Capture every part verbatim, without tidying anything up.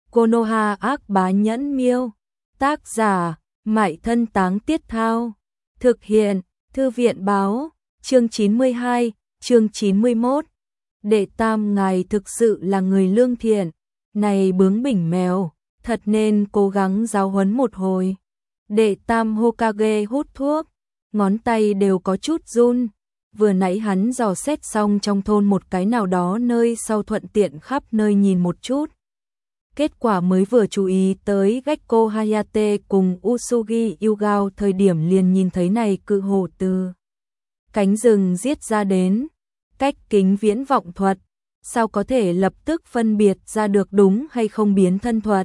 Konoha ác bá nhẫn miêu. Tác giả, Mại Thân Táng Tiết Thao. Thực hiện, Thư viện báo, chương chín mươi hai, chương chín mươi mốt. Đệ Tam ngài thực sự là người lương thiện. Này bướng bỉnh mèo, thật nên cố gắng giáo huấn một hồi. Đệ Tam Hokage hút thuốc, ngón tay đều có chút run. Vừa nãy hắn dò xét xong trong thôn một cái nào đó nơi sau thuận tiện khắp nơi nhìn một chút. Kết quả mới vừa chú ý tới Gekko Hayate cùng Usugi Yugao thời điểm liền nhìn thấy này cự hổ từ cánh rừng giết ra đến. Cách kính viễn vọng thuật, sao có thể lập tức phân biệt ra được đúng hay không biến thân thuật.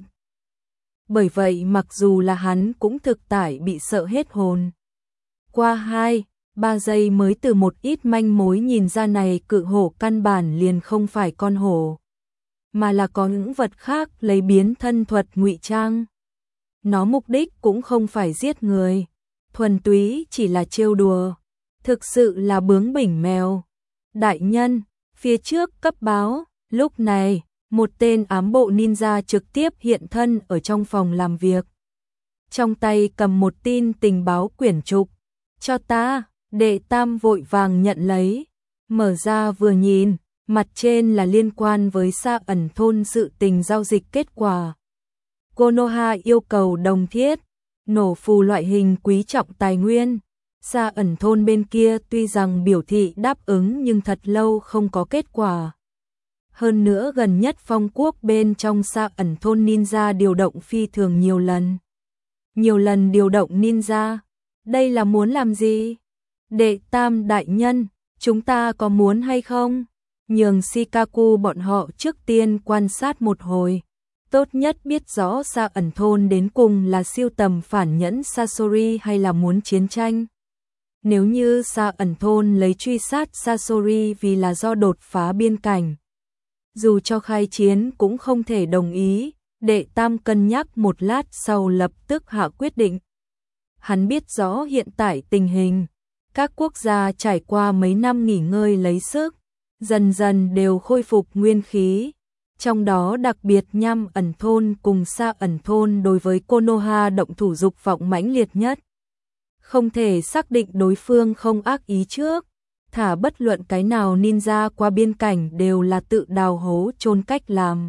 Bởi vậy mặc dù là hắn cũng thực tại bị sợ hết hồn. Qua hai, ba giây mới từ một ít manh mối nhìn ra này cự hổ căn bản liền không phải con hổ, mà là có những vật khác lấy biến thân thuật ngụy trang. Nó mục đích cũng không phải giết người, thuần túy chỉ là trêu đùa, thực sự là bướng bỉnh mèo. Đại nhân, phía trước cấp báo, lúc này, một tên ám bộ ninja trực tiếp hiện thân ở trong phòng làm việc. Trong tay cầm một tin tình báo quyển trục. Cho ta, Đệ Tam vội vàng nhận lấy, mở ra vừa nhìn, mặt trên là liên quan với Sa ẩn thôn sự tình giao dịch kết quả. Konoha yêu cầu đồng thiết, nổ phù loại hình quý trọng tài nguyên. Sa ẩn thôn bên kia tuy rằng biểu thị đáp ứng nhưng thật lâu không có kết quả. Hơn nữa gần nhất phong quốc bên trong Sa ẩn thôn ninja điều động phi thường nhiều lần. Nhiều lần điều động ninja, đây là muốn làm gì? Đệ Tam đại nhân, chúng ta có muốn hay không? Nhường Shikaku bọn họ trước tiên quan sát một hồi. Tốt nhất biết rõ Sa ẩn thôn đến cùng là siêu tầm phản nhẫn Sasori hay là muốn chiến tranh. Nếu như Sa ẩn thôn lấy truy sát Sasori vì là do đột phá biên cảnh, dù cho khai chiến cũng không thể đồng ý. Đệ Tam cân nhắc một lát sau lập tức hạ quyết định. Hắn biết rõ hiện tại tình hình, các quốc gia trải qua mấy năm nghỉ ngơi lấy sức, dần dần đều khôi phục nguyên khí. Trong đó đặc biệt Nham ẩn thôn cùng Sa ẩn thôn đối với Konoha động thủ dục vọng mãnh liệt nhất. Không thể xác định đối phương không ác ý trước, thả bất luận cái nào ninja qua biên cảnh đều là tự đào hố chôn cách làm.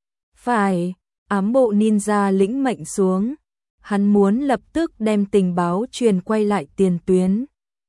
Phải, ám bộ ninja lĩnh mệnh xuống, hắn muốn lập tức đem tình báo truyền quay lại tiền tuyến.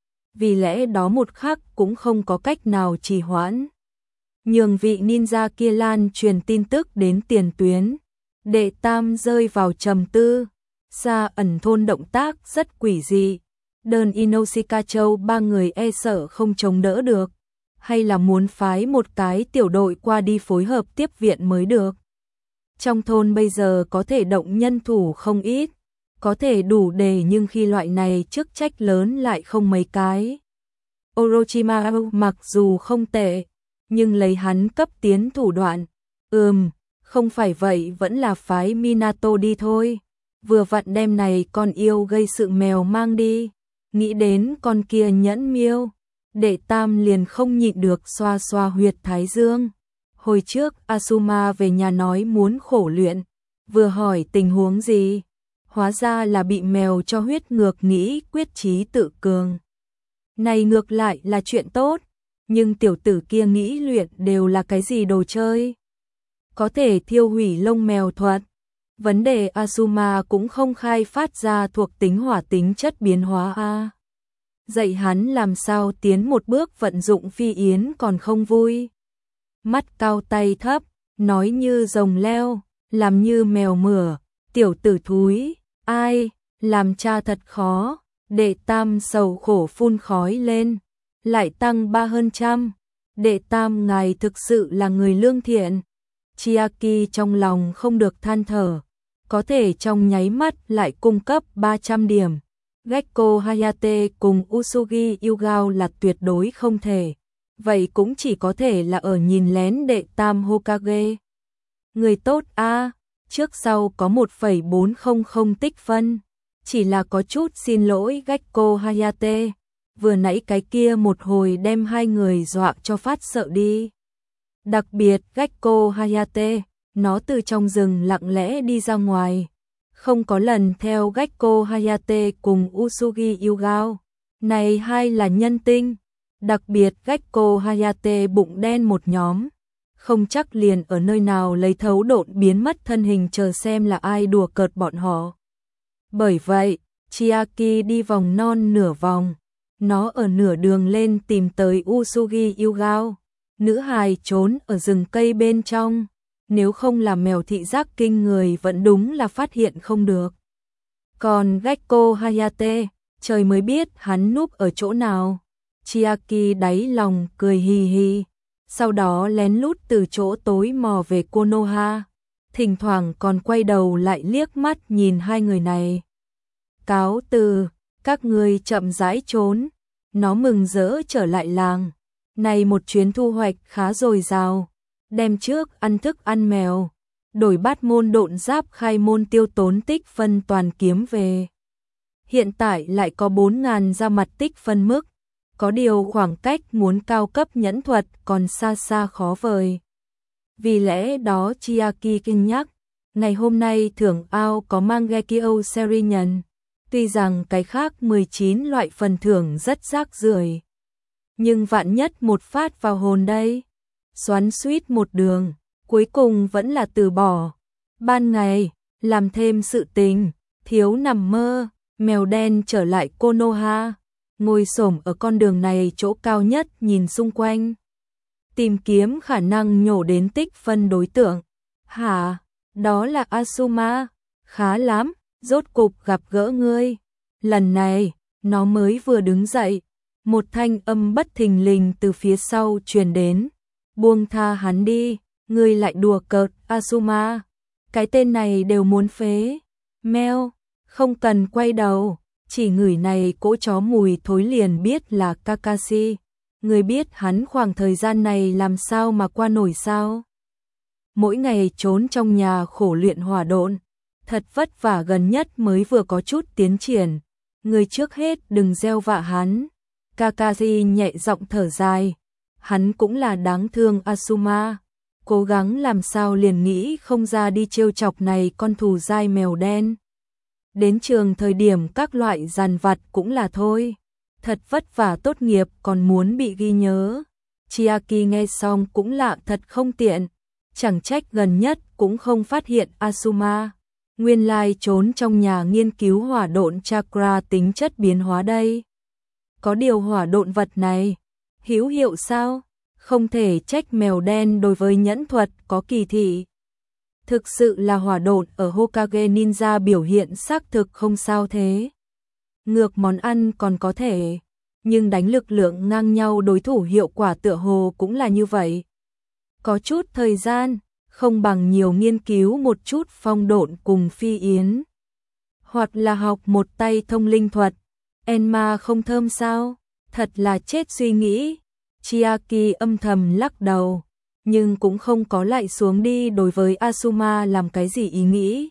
Vì lẽ đó một khắc cũng không có cách nào trì hoãn. Nhường vị ninja kia lan truyền tin tức đến tiền tuyến. Đệ Tam rơi vào trầm tư. Sa ẩn thôn động tác rất quỷ dị. Đơn Inoshika Châu ba người e sợ không chống đỡ được. Hay là muốn phái một cái tiểu đội qua đi phối hợp tiếp viện mới được. Trong thôn bây giờ có thể động nhân thủ không ít. Có thể đủ để nhưng khi loại này chức trách lớn lại không mấy cái. Orochimaru mặc dù không tệ, nhưng lấy hắn cấp tiến thủ đoạn. Ừm, không phải vậy vẫn là phái Minato đi thôi. Vừa vặn đem này con yêu gây sự mèo mang đi. Nghĩ đến con kia nhẫn miêu, Đệ Tam liền không nhịn được xoa xoa huyệt thái dương. Hồi trước Asuma về nhà nói muốn khổ luyện, vừa hỏi tình huống gì, hóa ra là bị mèo cho huyết ngược nghĩ quyết chí tự cường. Này ngược lại là chuyện tốt, nhưng tiểu tử kia nghĩ luyện đều là cái gì đồ chơi? Có thể thiêu hủy lông mèo thuật. Vấn đề Asuma cũng không khai phát ra thuộc tính hỏa tính chất biến hóa a. Dạy hắn làm sao tiến một bước vận dụng phi yến còn không vui. Mắt cao tay thấp, nói như rồng leo, làm như mèo mửa, tiểu tử thúi, ai, làm cha thật khó. Đệ Tam sầu khổ phun khói lên, lại tăng ba hơn trăm. Đệ Tam ngài thực sự là người lương thiện. Chiaki trong lòng không được than thở, có thể trong nháy mắt lại cung cấp ba trăm điểm. Gekko Hayate cùng Usugi Yugao là tuyệt đối không thể. Vậy cũng chỉ có thể là ở nhìn lén Đệ Tam Hokage. Người tốt a, trước sau có một phẩy bốn không không tích phân. Chỉ là có chút xin lỗi Gekko Hayate, vừa nãy cái kia một hồi đem hai người dọa cho phát sợ đi. Đặc biệt Gekko Hayate, nó từ trong rừng lặng lẽ đi ra ngoài, không có lần theo Gekko Hayate cùng Usugi Yugao. Này hai là nhân tinh, đặc biệt Gekko Hayate bụng đen một nhóm, không chắc liền ở nơi nào lấy thấu độn biến mất thân hình chờ xem là ai đùa cợt bọn họ. Bởi vậy, Chiaki đi vòng non nửa vòng, nó ở nửa đường lên tìm tới Usugi Yugao, nữ hài trốn ở rừng cây bên trong, nếu không là mèo thị giác kinh người vẫn đúng là phát hiện không được. Còn Gekko Hayate, trời mới biết hắn núp ở chỗ nào. Chiaki đáy lòng cười hì hì, sau đó lén lút từ chỗ tối mò về Konoha, thỉnh thoảng còn quay đầu lại liếc mắt nhìn hai người này. Cáo từ, các ngươi chậm rãi trốn, nó mừng rỡ trở lại làng. Này một chuyến thu hoạch khá dồi dào, đem trước ăn thức ăn mèo, đổi bát môn độn giáp khai môn tiêu tốn tích phân toàn kiếm về. Hiện tại lại có bốn ngàn ra mặt tích phân mức, có điều khoảng cách muốn cao cấp nhẫn thuật còn xa xa khó vời. Vì lẽ đó Chiaki kinh nhắc, ngày hôm nay thưởng ao có Mangekyo series nhận, tuy rằng cái khác mười chín loại phần thưởng rất rác rưởi, nhưng vạn nhất một phát vào hồn đây. Xoắn suýt một đường, cuối cùng vẫn là từ bỏ. Ban ngày, làm thêm sự tình, thiếu nằm mơ, mèo đen trở lại Konoha, ngồi xổm ở con đường này chỗ cao nhất nhìn xung quanh. Tìm kiếm khả năng nhổ đến tích phân đối tượng. Hả, đó là Asuma, khá lắm, rốt cục gặp gỡ ngươi. Lần này, nó mới vừa đứng dậy, một thanh âm bất thình lình từ phía sau truyền đến. Buông tha hắn đi, ngươi lại đùa cợt Asuma, cái tên này đều muốn phế. Meo, không cần quay đầu, chỉ ngửi này cỗ chó mùi thối liền biết là Kakashi. Ngươi biết hắn khoảng thời gian này làm sao mà qua nổi sao? Mỗi ngày trốn trong nhà khổ luyện hỏa độn, thật vất vả, gần nhất mới vừa có chút tiến triển. Ngươi trước hết đừng gieo vạ hắn. Kakashi nhẹ giọng thở dài. Hắn cũng là đáng thương Asuma, cố gắng làm sao liền nghĩ không ra đi trêu chọc này con thù dai mèo đen. Đến trường thời điểm các loại dằn vặt cũng là thôi, thật vất vả tốt nghiệp còn muốn bị ghi nhớ. Chiaki nghe xong cũng lạ thật không tiện, chẳng trách gần nhất cũng không phát hiện Asuma, nguyên lai trốn trong nhà nghiên cứu hỏa độn chakra tính chất biến hóa đây. Có điều hỏa độn vật này hữu hiệu sao? Không thể trách mèo đen đối với nhẫn thuật có kỳ thị. Thực sự là hỏa độn ở Hokage Ninja biểu hiện xác thực không sao thế. Ngược món ăn còn có thể, nhưng đánh lực lượng ngang nhau đối thủ hiệu quả tựa hồ cũng là như vậy. Có chút thời gian, không bằng nhiều nghiên cứu một chút phong độn cùng phi yến. Hoặc là học một tay thông linh thuật, Enma không thơm sao? Thật là chết suy nghĩ. Chiaki âm thầm lắc đầu, nhưng cũng không có lại xuống đi đối với Asuma làm cái gì ý nghĩ.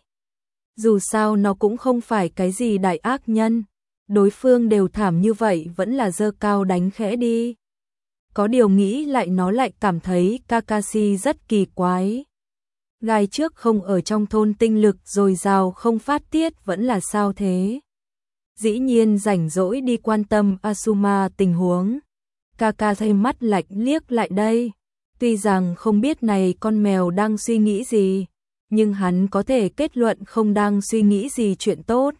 Dù sao nó cũng không phải cái gì đại ác nhân, đối phương đều thảm như vậy vẫn là dơ cao đánh khẽ đi. Có điều nghĩ lại nó lại cảm thấy Kakashi rất kỳ quái. Gai trước không ở trong thôn tinh lực dồi dào không phát tiết vẫn là sao thế? Dĩ nhiên rảnh rỗi đi quan tâm Asuma tình huống. Kakashi mắt lạnh liếc lại đây, tuy rằng không biết này con mèo đang suy nghĩ gì, nhưng hắn có thể kết luận không đang suy nghĩ gì chuyện tốt.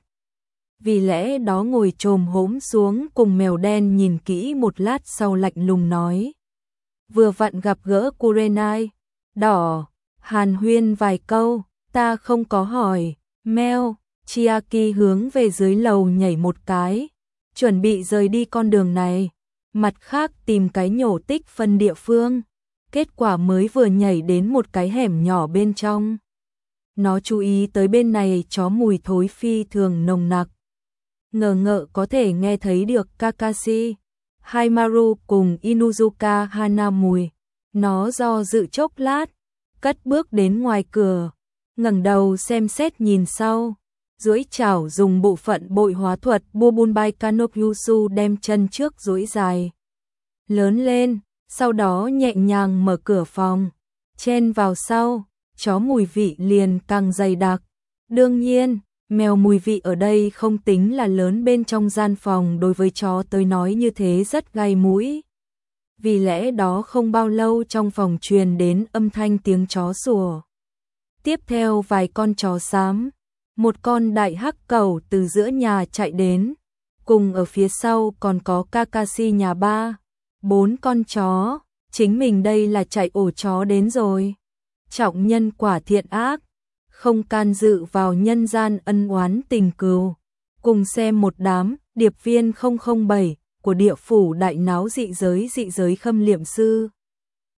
Vì lẽ đó ngồi chồm hổm xuống cùng mèo đen nhìn kỹ một lát sau lạnh lùng nói. Vừa vặn gặp gỡ Kurenai, đỏ, hàn huyên vài câu, ta không có hỏi, meo, Chiaki hướng về dưới lầu nhảy một cái, chuẩn bị rời đi con đường này. Mặt khác tìm cái nhổ tích phân địa phương, kết quả mới vừa nhảy đến một cái hẻm nhỏ bên trong. Nó chú ý tới bên này chó mùi thối phi thường nồng nặc. Ngờ ngợ có thể nghe thấy được Kakashi, Haimaru cùng Inuzuka Hana mùi. Nó do dự chốc lát, cất bước đến ngoài cửa, ngẩng đầu xem xét nhìn sau. Duỗi chảo dùng bộ phận bội hóa thuật Bobunbai Kanopyusu đem chân trước duỗi dài lớn lên, sau đó nhẹ nhàng mở cửa phòng, chen vào sau. chó mùi vị liền càng dày đặc. Đương nhiên, mèo mùi vị ở đây không tính là lớn, bên trong gian phòng đối với chó tới nói như thế rất gai mũi. Vì lẽ đó không bao lâu trong phòng truyền đến âm thanh tiếng chó sủa. Tiếp theo vài con chó xám, một con đại hắc cẩu từ giữa nhà chạy đến, cùng ở phía sau còn có Kakashi nhà ba, bốn con chó, chính mình đây là chạy ổ chó đến rồi. Trọng nhân quả thiện ác, không can dự vào nhân gian ân oán tình cừu. Cùng xem một đám điệp viên không không bảy của địa phủ đại náo dị giới dị giới khâm liệm sư.